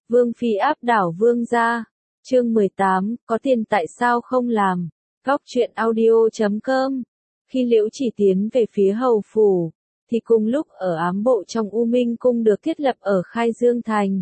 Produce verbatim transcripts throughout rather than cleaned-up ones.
Vương phi áp đảo vương gia. Chương mười tám, có tiền tại sao không làm? Góc truyện audio chấm com. Khi Liễu Chỉ tiến về phía hầu phủ, thì cùng lúc ở ám bộ trong U Minh cung được thiết lập ở Khai Dương thành.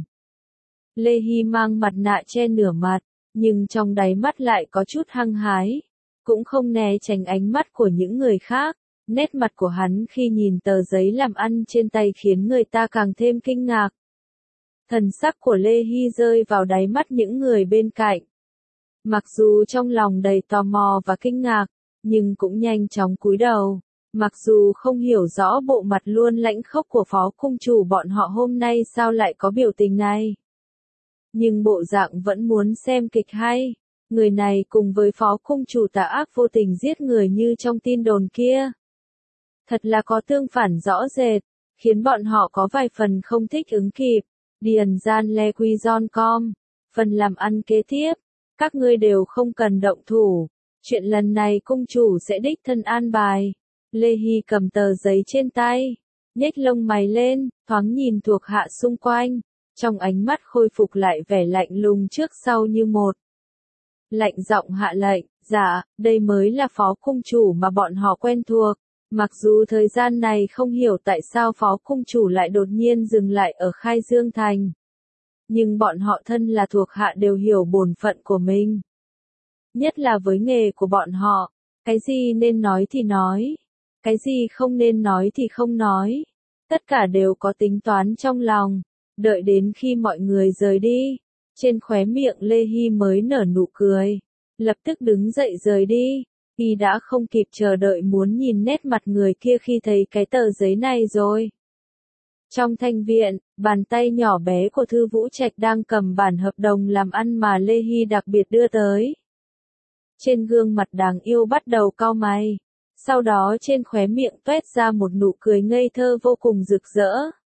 Lê Hy mang mặt nạ che nửa mặt, nhưng trong đáy mắt lại có chút hăng hái, cũng không né tránh ánh mắt của những người khác. Nét mặt của hắn khi nhìn tờ giấy làm ăn trên tay khiến người ta càng thêm kinh ngạc. Thần sắc của Lê Hy rơi vào đáy mắt những người bên cạnh. Mặc dù trong lòng đầy tò mò và kinh ngạc, nhưng cũng nhanh chóng cúi đầu. Mặc dù không hiểu rõ bộ mặt luôn lãnh khốc của phó cung chủ bọn họ hôm nay sao lại có biểu tình này. Nhưng bộ dạng vẫn muốn xem kịch hay. Người này cùng với phó cung chủ tà ác vô tình giết người như trong tin đồn kia. Thật là có tương phản rõ rệt, khiến bọn họ có vài phần không thích ứng kịp. Điền gian le quy gion com. Phần làm ăn kế tiếp. Các ngươi đều không cần động thủ. Chuyện lần này cung chủ sẽ đích thân an bài. Lê Hy cầm tờ giấy trên tay. Nhếch lông mày lên, thoáng nhìn thuộc hạ xung quanh. Trong ánh mắt khôi phục lại vẻ lạnh lùng trước sau như một. Lạnh giọng hạ lệnh, dạ, đây mới là phó cung chủ mà bọn họ quen thuộc. Mặc dù thời gian này không hiểu tại sao phó cung chủ lại đột nhiên dừng lại ở Khai Dương thành. Nhưng bọn họ thân là thuộc hạ đều hiểu bổn phận của mình. Nhất là với nghề của bọn họ, cái gì nên nói thì nói, cái gì không nên nói thì không nói. Tất cả đều có tính toán trong lòng, đợi đến khi mọi người rời đi. Trên khóe miệng Lê Hy mới nở nụ cười, lập tức đứng dậy rời đi. Y đã không kịp chờ đợi muốn nhìn nét mặt người kia khi thấy cái tờ giấy này rồi. Trong thanh viện, bàn tay nhỏ bé của Thư Vũ Trạch đang cầm bản hợp đồng làm ăn mà Lê Hy đặc biệt đưa tới. Trên gương mặt đáng yêu bắt đầu cau mày, sau đó trên khóe miệng toét ra một nụ cười ngây thơ vô cùng rực rỡ.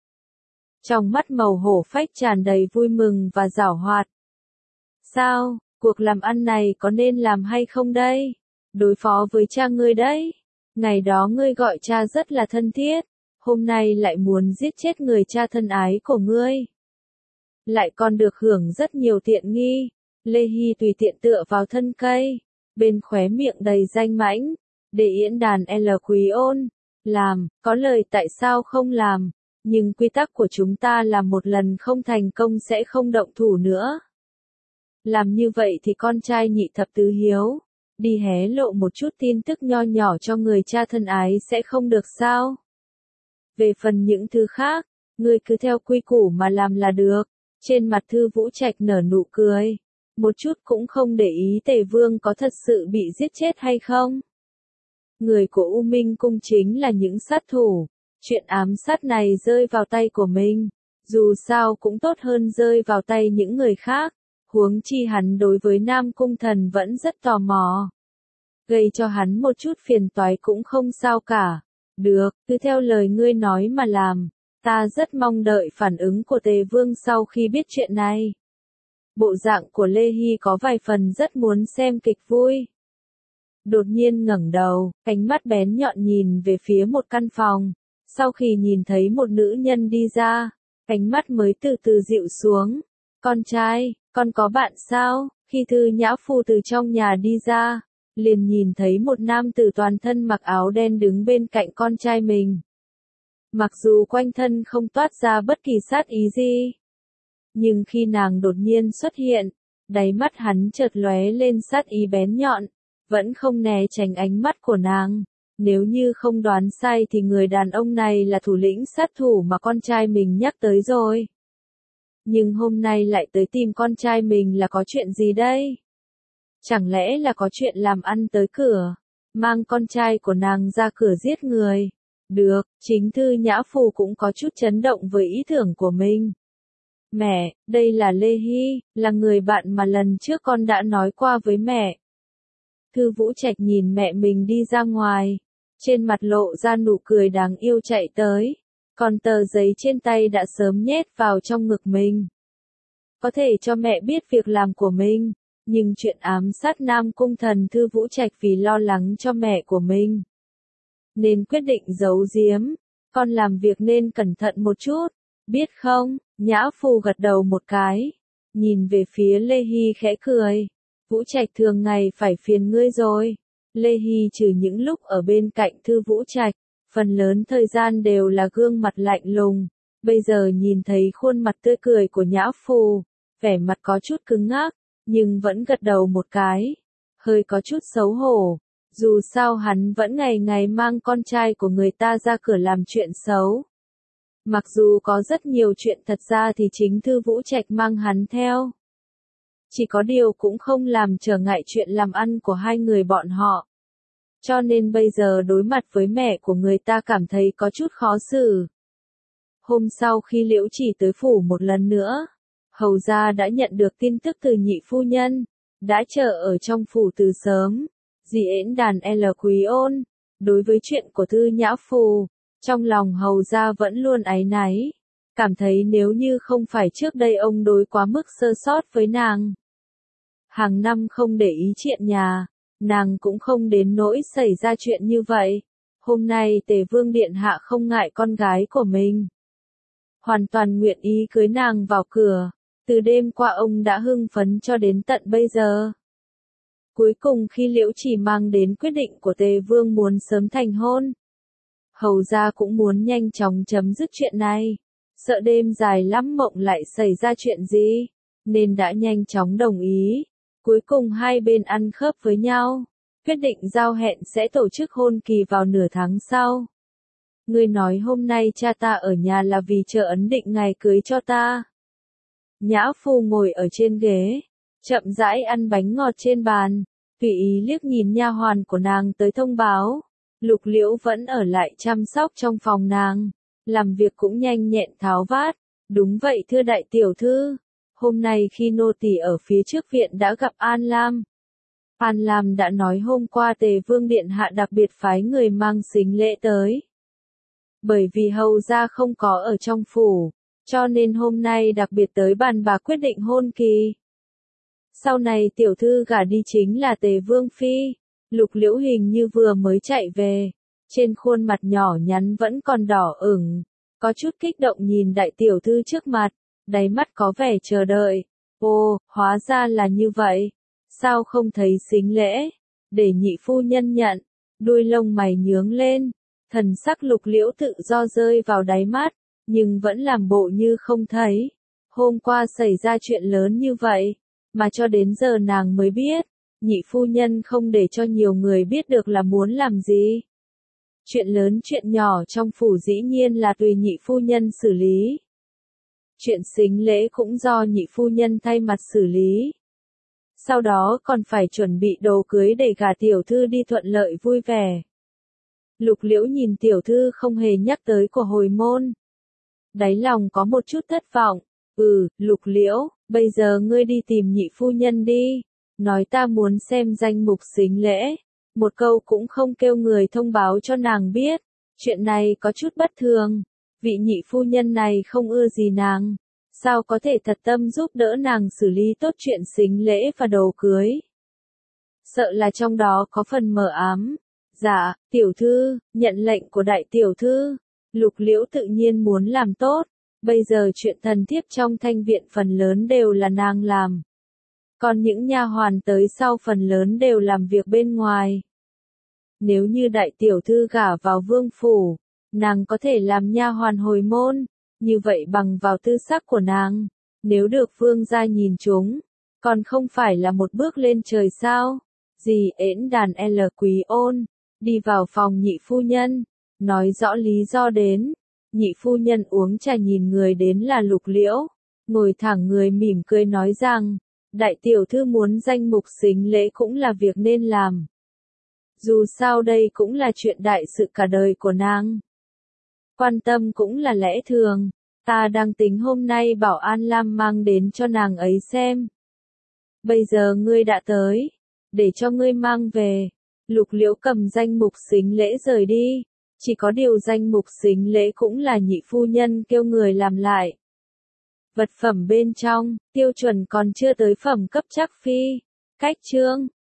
Trong mắt màu hổ phách tràn đầy vui mừng và giảo hoạt. Sao, cuộc làm ăn này có nên làm hay không đây? Đối phó với cha ngươi đấy. Ngày đó ngươi gọi cha rất là thân thiết, hôm nay lại muốn giết chết người cha thân ái của ngươi. Lại còn được hưởng rất nhiều tiện nghi. Lê Hy tùy tiện tựa vào thân cây, bên khóe miệng đầy danh mãnh, để yễn đàn L Quý ôn. Làm, có lời tại sao không làm, nhưng quy tắc của chúng ta là một lần không thành công sẽ không động thủ nữa. Làm như vậy thì con trai nhị thập tứ hiếu, đi hé lộ một chút tin tức nho nhỏ cho người cha thân ái sẽ không được sao? Về phần những thứ khác, ngươi cứ theo quy củ mà làm là được. Trên mặt Thư Vũ Trạch nở nụ cười, một chút cũng không để ý Tề Vương có thật sự bị giết chết hay không. Người của U Minh cung chính là những sát thủ, chuyện ám sát này rơi vào tay của mình, dù sao cũng tốt hơn rơi vào tay những người khác. Huống chi hắn đối với Nam Cung Thần vẫn rất tò mò. Gây cho hắn một chút phiền toái cũng không sao cả. Được, cứ theo lời ngươi nói mà làm. Ta rất mong đợi phản ứng của Tề Vương sau khi biết chuyện này. Bộ dạng của Lê Hy có vài phần rất muốn xem kịch vui. Đột nhiên ngẩng đầu, ánh mắt bén nhọn nhìn về phía một căn phòng. Sau khi nhìn thấy một nữ nhân đi ra, ánh mắt mới từ từ dịu xuống. Con trai, con có bạn sao? Khi Thư Nhã Phu từ trong nhà đi ra, liền nhìn thấy một nam tử toàn thân mặc áo đen đứng bên cạnh con trai mình. Mặc dù quanh thân không toát ra bất kỳ sát ý gì, nhưng khi nàng đột nhiên xuất hiện, đáy mắt hắn chợt lóe lên sát ý bén nhọn, vẫn không né tránh ánh mắt của nàng. Nếu như không đoán sai thì người đàn ông này là thủ lĩnh sát thủ mà con trai mình nhắc tới rồi. Nhưng hôm nay lại tới tìm con trai mình là có chuyện gì đây? Chẳng lẽ là có chuyện làm ăn tới cửa, mang con trai của nàng ra cửa giết người? Được, chính Thư Nhã Phu cũng có chút chấn động với ý tưởng của mình. Mẹ, đây là Lê Hy, là người bạn mà lần trước con đã nói qua với mẹ. Thư Vũ Trạch nhìn mẹ mình đi ra ngoài, trên mặt lộ ra nụ cười đáng yêu chạy tới. Còn tờ giấy trên tay đã sớm nhét vào trong ngực mình. Có thể cho mẹ biết việc làm của mình, nhưng chuyện ám sát Nam Cung Thần Thư Vũ Trạch vì lo lắng cho mẹ của mình, nên quyết định giấu giếm. Con làm việc nên cẩn thận một chút, biết không? Nhã Phu gật đầu một cái, nhìn về phía Lê Hy khẽ cười. Vũ Trạch thường ngày phải phiền ngươi rồi. Lê Hy trừ những lúc ở bên cạnh Thư Vũ Trạch, phần lớn thời gian đều là gương mặt lạnh lùng. Bây giờ nhìn thấy khuôn mặt tươi cười của Nhã Phù, vẻ mặt có chút cứng ngắc, nhưng vẫn gật đầu một cái. Hơi có chút xấu hổ. Dù sao hắn vẫn ngày ngày mang con trai của người ta ra cửa làm chuyện xấu. Mặc dù có rất nhiều chuyện thật ra thì chính Thư Vũ Trạch mang hắn theo. Chỉ có điều cũng không làm trở ngại chuyện làm ăn của hai người bọn họ. Cho nên bây giờ đối mặt với mẹ của người ta cảm thấy có chút khó xử. Hôm sau khi Liễu Chỉ tới phủ một lần nữa, hầu gia đã nhận được tin tức từ nhị phu nhân, đã chờ ở trong phủ từ sớm. Dì Yến Đàn L Quý Ôn, đối với chuyện của Thư Nhã Phù, trong lòng hầu gia vẫn luôn áy náy, cảm thấy nếu như không phải trước đây ông đối quá mức sơ sót với nàng. Hàng năm không để ý chuyện nhà, nàng cũng không đến nỗi xảy ra chuyện như vậy. Hôm nay Tề Vương Điện Hạ không ngại con gái của mình, hoàn toàn nguyện ý cưới nàng vào cửa, từ đêm qua ông đã hưng phấn cho đến tận bây giờ. Cuối cùng khi Liễu Chỉ mang đến quyết định của Tề Vương muốn sớm thành hôn, hầu gia cũng muốn nhanh chóng chấm dứt chuyện này, sợ đêm dài lắm mộng lại xảy ra chuyện gì, nên đã nhanh chóng đồng ý. Cuối cùng hai bên ăn khớp với nhau, quyết định giao hẹn sẽ tổ chức hôn kỳ vào nửa tháng sau. Ngươi nói hôm nay cha ta ở nhà là vì chờ ấn định ngày cưới cho ta. Nhã Phu ngồi ở trên ghế, chậm rãi ăn bánh ngọt trên bàn, tùy ý liếc nhìn nha hoàn của nàng tới thông báo. Lục Liễu vẫn ở lại chăm sóc trong phòng nàng, làm việc cũng nhanh nhẹn tháo vát. Đúng vậy thưa đại tiểu thư, hôm nay khi nô tỳ ở phía trước viện đã gặp An Lam. An Lam đã nói hôm qua Tề Vương Điện Hạ đặc biệt phái người mang sính lễ tới. Bởi vì hầu gia không có ở trong phủ, cho nên hôm nay đặc biệt tới bàn bạc quyết định hôn kỳ. Sau này tiểu thư gả đi chính là Tề Vương Phi. Lục Liễu hình như vừa mới chạy về, trên khuôn mặt nhỏ nhắn vẫn còn đỏ ửng, có chút kích động nhìn đại tiểu thư trước mặt, đáy mắt có vẻ chờ đợi. Ô, hóa ra là như vậy, sao không thấy sính lễ, để nhị phu nhân nhận, đuôi lông mày nhướng lên, thần sắc Lục Liễu tự do rơi vào đáy mắt, nhưng vẫn làm bộ như không thấy. Hôm qua xảy ra chuyện lớn như vậy, mà cho đến giờ nàng mới biết. Nhị phu nhân không để cho nhiều người biết được là muốn làm gì. Chuyện lớn chuyện nhỏ trong phủ dĩ nhiên là tùy nhị phu nhân xử lý. Chuyện sính lễ cũng do nhị phu nhân thay mặt xử lý. Sau đó còn phải chuẩn bị đồ cưới để gả tiểu thư đi thuận lợi vui vẻ. Lục Liễu nhìn tiểu thư không hề nhắc tới của hồi môn. Đáy lòng có một chút thất vọng. Ừ, Lục Liễu, bây giờ ngươi đi tìm nhị phu nhân đi. Nói ta muốn xem danh mục sính lễ, một câu cũng không kêu người thông báo cho nàng biết, chuyện này có chút bất thường, vị nhị phu nhân này không ưa gì nàng, sao có thể thật tâm giúp đỡ nàng xử lý tốt chuyện sính lễ và đồ cưới. Sợ là trong đó có phần mờ ám. Dạ, tiểu thư, nhận lệnh của đại tiểu thư. Lục Liễu tự nhiên muốn làm tốt, bây giờ chuyện thần thiếp trong thanh viện phần lớn đều là nàng làm. Còn những nha hoàn tới sau phần lớn đều làm việc bên ngoài. Nếu như đại tiểu thư gả vào vương phủ, nàng có thể làm nha hoàn hồi môn, như vậy bằng vào tư sắc của nàng, nếu được vương gia nhìn chúng, còn không phải là một bước lên trời sao? Dì Yến Đàn L Quý Ôn, đi vào phòng nhị phu nhân, nói rõ lý do đến. Nhị phu nhân uống trà nhìn người đến là Lục Liễu, ngồi thẳng người mỉm cười nói rằng, đại tiểu thư muốn danh mục sính lễ cũng là việc nên làm. Dù sao đây cũng là chuyện đại sự cả đời của nàng. Quan tâm cũng là lẽ thường, ta đang tính hôm nay bảo An Lam mang đến cho nàng ấy xem. Bây giờ ngươi đã tới, để cho ngươi mang về. Lục Liễu cầm danh mục sính lễ rời đi, chỉ có điều danh mục sính lễ cũng là nhị phu nhân kêu người làm lại. Vật phẩm bên trong, tiêu chuẩn còn chưa tới phẩm cấp chắc phi. Cách chương